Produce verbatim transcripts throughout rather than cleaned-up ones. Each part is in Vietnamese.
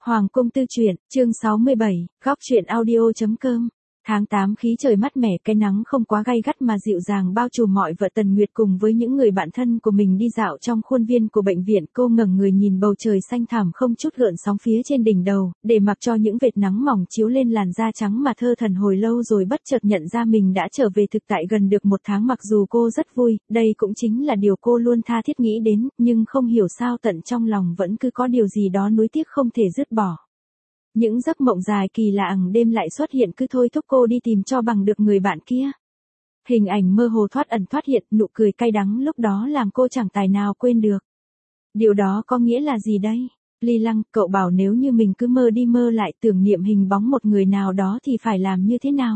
Hoàng cung tư truyện, chương sáu mươi bảy, góc truyện audio.com. Tháng tám khí trời mát mẻ, cái nắng không quá gay gắt mà dịu dàng bao trùm mọi vợ Tần Nguyệt cùng với những người bạn thân của mình đi dạo trong khuôn viên của bệnh viện. Cô ngẩng người nhìn bầu trời xanh thẳm không chút gợn sóng phía trên đỉnh đầu, để mặc cho những vệt nắng mỏng chiếu lên làn da trắng mà thơ thẩn hồi lâu rồi bất chợt nhận ra mình đã trở về thực tại gần được một tháng. Mặc dù cô rất vui, đây cũng chính là điều cô luôn tha thiết nghĩ đến, nhưng không hiểu sao tận trong lòng vẫn cứ có điều gì đó nuối tiếc không thể dứt bỏ. Những giấc mộng dài kỳ lạ ằng đêm lại xuất hiện cứ thôi thúc cô đi tìm cho bằng được người bạn kia. Hình ảnh mơ hồ thoát ẩn thoát hiện, nụ cười cay đắng lúc đó làm cô chẳng tài nào quên được. Điều đó có nghĩa là gì đây? Ly Lăng, cậu bảo nếu như mình cứ mơ đi mơ lại tưởng niệm hình bóng một người nào đó thì phải làm như thế nào?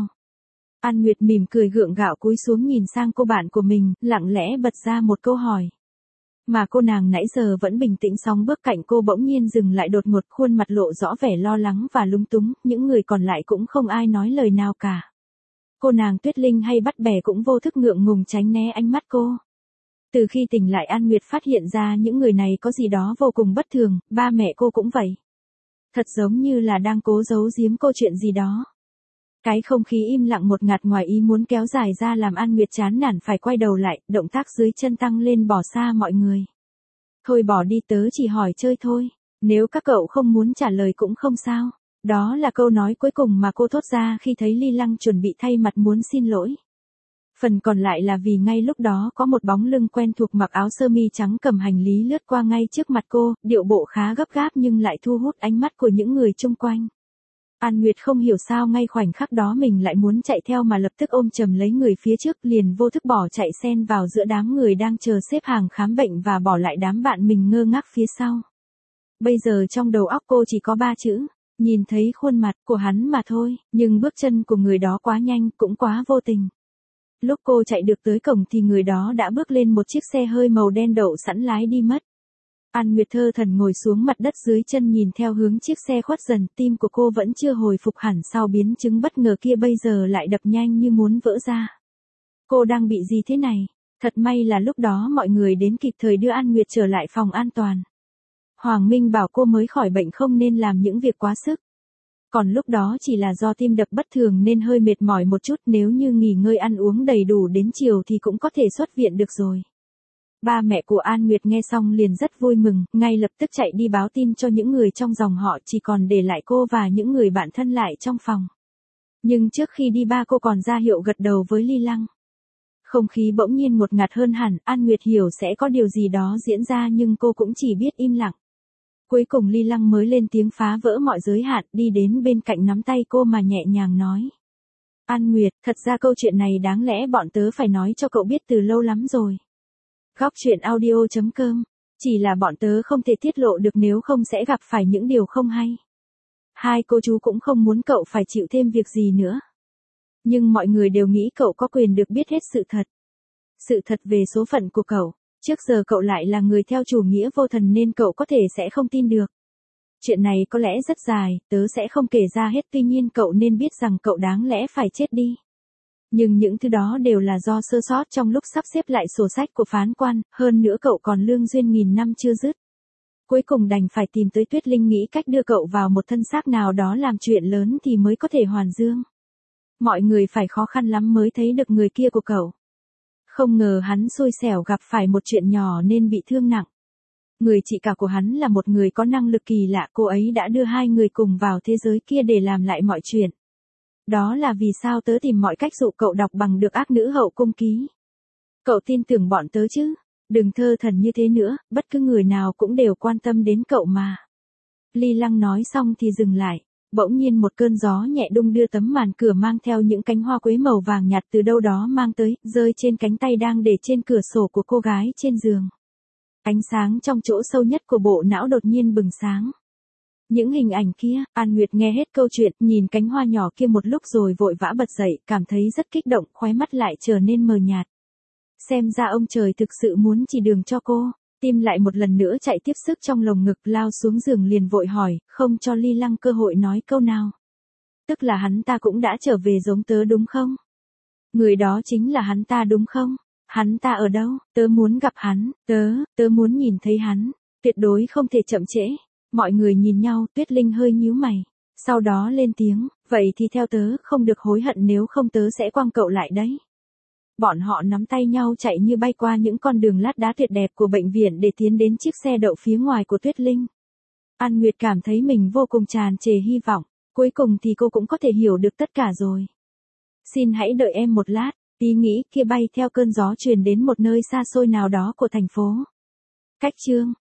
An Nguyệt mỉm cười gượng gạo cúi xuống nhìn sang cô bạn của mình, lặng lẽ bật ra một câu hỏi. Mà cô nàng nãy giờ vẫn bình tĩnh sóng bước cạnh cô bỗng nhiên dừng lại đột ngột, khuôn mặt lộ rõ vẻ lo lắng và lúng túng, những người còn lại cũng không ai nói lời nào cả. Cô nàng Tuyết Linh hay Bắt Bẻ cũng vô thức ngượng ngùng tránh né ánh mắt cô. Từ khi tỉnh lại An Nguyệt phát hiện ra những người này có gì đó vô cùng bất thường, ba mẹ cô cũng vậy. Thật giống như là đang cố giấu giếm cô chuyện gì đó. Cái không khí im lặng một ngạt ngoài ý muốn kéo dài ra làm An Nguyệt chán nản phải quay đầu lại, động tác dưới chân tăng lên bỏ xa mọi người. Thôi bỏ đi, tớ chỉ hỏi chơi thôi, nếu các cậu không muốn trả lời cũng không sao. Đó là câu nói cuối cùng mà cô thốt ra khi thấy Ly Lăng chuẩn bị thay mặt muốn xin lỗi. Phần còn lại là vì ngay lúc đó có một bóng lưng quen thuộc mặc áo sơ mi trắng cầm hành lý lướt qua ngay trước mặt cô, điệu bộ khá gấp gáp nhưng lại thu hút ánh mắt của những người chung quanh. An Nguyệt không hiểu sao ngay khoảnh khắc đó mình lại muốn chạy theo mà lập tức ôm chầm lấy người phía trước, liền vô thức bỏ chạy xen vào giữa đám người đang chờ xếp hàng khám bệnh và bỏ lại đám bạn mình ngơ ngác phía sau. Bây giờ trong đầu óc cô chỉ có ba chữ, nhìn thấy khuôn mặt của hắn mà thôi, nhưng bước chân của người đó quá nhanh, cũng quá vô tình. Lúc cô chạy được tới cổng thì người đó đã bước lên một chiếc xe hơi màu đen đậu sẵn lái đi mất. An Nguyệt thơ thẩn ngồi xuống mặt đất dưới chân nhìn theo hướng chiếc xe khuất dần, tim của cô vẫn chưa hồi phục hẳn sau biến chứng bất ngờ kia bây giờ lại đập nhanh như muốn vỡ ra. Cô đang bị gì thế này? Thật may là lúc đó mọi người đến kịp thời đưa An Nguyệt trở lại phòng an toàn. Hoàng Minh bảo cô mới khỏi bệnh không nên làm những việc quá sức. Còn lúc đó chỉ là do tim đập bất thường nên hơi mệt mỏi một chút, nếu như nghỉ ngơi ăn uống đầy đủ đến chiều thì cũng có thể xuất viện được rồi. Ba mẹ của An Nguyệt nghe xong liền rất vui mừng, ngay lập tức chạy đi báo tin cho những người trong dòng họ, chỉ còn để lại cô và những người bạn thân lại trong phòng. Nhưng trước khi đi ba cô còn ra hiệu gật đầu với Ly Lăng. Không khí bỗng nhiên ngột ngạt hơn hẳn, An Nguyệt hiểu sẽ có điều gì đó diễn ra nhưng cô cũng chỉ biết im lặng. Cuối cùng Ly Lăng mới lên tiếng phá vỡ mọi giới hạn, đi đến bên cạnh nắm tay cô mà nhẹ nhàng nói. An Nguyệt, thật ra câu chuyện này đáng lẽ bọn tớ phải nói cho cậu biết từ lâu lắm rồi. Góc truyện audio.com, chỉ là bọn tớ không thể tiết lộ được nếu không sẽ gặp phải những điều không hay. Hai cô chú cũng không muốn cậu phải chịu thêm việc gì nữa. Nhưng mọi người đều nghĩ cậu có quyền được biết hết sự thật. Sự thật về số phận của cậu, trước giờ cậu lại là người theo chủ nghĩa vô thần nên cậu có thể sẽ không tin được. Chuyện này có lẽ rất dài, tớ sẽ không kể ra hết, tuy nhiên cậu nên biết rằng cậu đáng lẽ phải chết đi. Nhưng những thứ đó đều là do sơ sót trong lúc sắp xếp lại sổ sách của phán quan, hơn nữa cậu còn lương duyên nghìn năm chưa dứt. Cuối cùng đành phải tìm tới Tuyết Linh nghĩ cách đưa cậu vào một thân xác nào đó làm chuyện lớn thì mới có thể hoàn dương. Mọi người phải khó khăn lắm mới thấy được người kia của cậu. Không ngờ hắn xui xẻo gặp phải một chuyện nhỏ nên bị thương nặng. Người chị cả của hắn là một người có năng lực kỳ lạ, cô ấy đã đưa hai người cùng vào thế giới kia để làm lại mọi chuyện. Đó là vì sao tớ tìm mọi cách dụ cậu đọc bằng được Ác Nữ Hậu Cung Ký. Cậu tin tưởng bọn tớ chứ? Đừng thơ thẩn như thế nữa, bất cứ người nào cũng đều quan tâm đến cậu mà. Ly Lăng nói xong thì dừng lại. Bỗng nhiên một cơn gió nhẹ đung đưa tấm màn cửa mang theo những cánh hoa quế màu vàng nhạt từ đâu đó mang tới, rơi trên cánh tay đang để trên cửa sổ của cô gái trên giường. Ánh sáng trong chỗ sâu nhất của bộ não đột nhiên bừng sáng. Những hình ảnh kia, An Nguyệt nghe hết câu chuyện, nhìn cánh hoa nhỏ kia một lúc rồi vội vã bật dậy, cảm thấy rất kích động, khóe mắt lại trở nên mờ nhạt. Xem ra ông trời thực sự muốn chỉ đường cho cô. Tim lại một lần nữa chạy tiếp sức trong lồng ngực, lao xuống giường liền vội hỏi, không cho Ly Lăng cơ hội nói câu nào. Tức là hắn ta cũng đã trở về giống tớ đúng không? Người đó chính là hắn ta đúng không? Hắn ta ở đâu? Tớ muốn gặp hắn, tớ, tớ muốn nhìn thấy hắn, tuyệt đối không thể chậm trễ. Mọi người nhìn nhau, Tuyết Linh hơi nhíu mày. Sau đó lên tiếng, vậy thì theo tớ, không được hối hận nếu không tớ sẽ quăng cậu lại đấy. Bọn họ nắm tay nhau chạy như bay qua những con đường lát đá tuyệt đẹp của bệnh viện để tiến đến chiếc xe đậu phía ngoài của Tuyết Linh. An Nguyệt cảm thấy mình vô cùng tràn trề hy vọng, cuối cùng thì cô cũng có thể hiểu được tất cả rồi. Xin hãy đợi em một lát, ý nghĩ kia bay theo cơn gió truyền đến một nơi xa xôi nào đó của thành phố. Cách chương